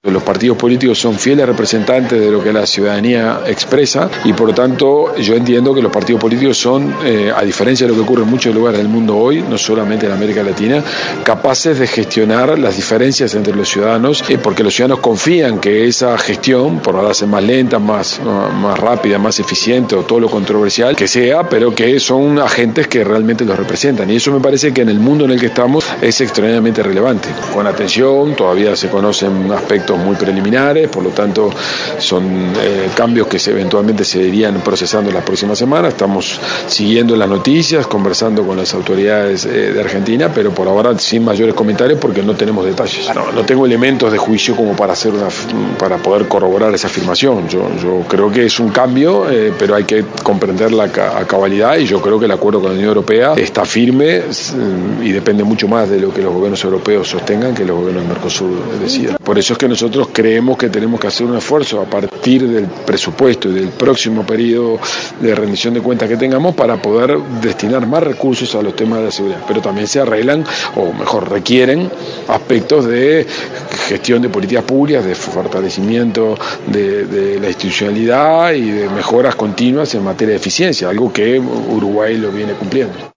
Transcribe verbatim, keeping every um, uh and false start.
Los partidos políticos son fieles representantes de lo que la ciudadanía expresa y por lo tanto yo entiendo que los partidos políticos son, eh, a diferencia de lo que ocurre en muchos lugares del mundo hoy, no solamente en América Latina, capaces de gestionar las diferencias entre los ciudadanos, eh, porque los ciudadanos confían que esa gestión, por ahora ser más lenta, más, más rápida, más eficiente o todo lo controversial que sea, pero que son agentes que realmente los representan y eso me parece que en el mundo en el que estamos es extremadamente relevante. Con atención, todavía se conocen aspectos muy preliminares, por lo tanto son eh, cambios que se, eventualmente se irían procesando en las próximas semanas. Estamos siguiendo las noticias, conversando con las autoridades eh, de Argentina, pero por ahora sin mayores comentarios porque no tenemos detalles. No, no tengo elementos de juicio como para hacer una, para poder corroborar esa afirmación. Yo, yo creo que es un cambio, eh, pero hay que comprenderla a cabalidad y yo creo que el acuerdo con la Unión Europea está firme eh, y depende mucho más de lo que los gobiernos europeos sostengan que los gobiernos del Mercosur decidan. Por eso es que nosotros Nosotros creemos que tenemos que hacer un esfuerzo a partir del presupuesto y del próximo periodo de rendición de cuentas que tengamos para poder destinar más recursos a los temas de la seguridad, pero también se arreglan, o mejor requieren, aspectos de gestión de políticas públicas, de fortalecimiento de, de la institucionalidad y de mejoras continuas en materia de eficiencia, algo que Uruguay lo viene cumpliendo.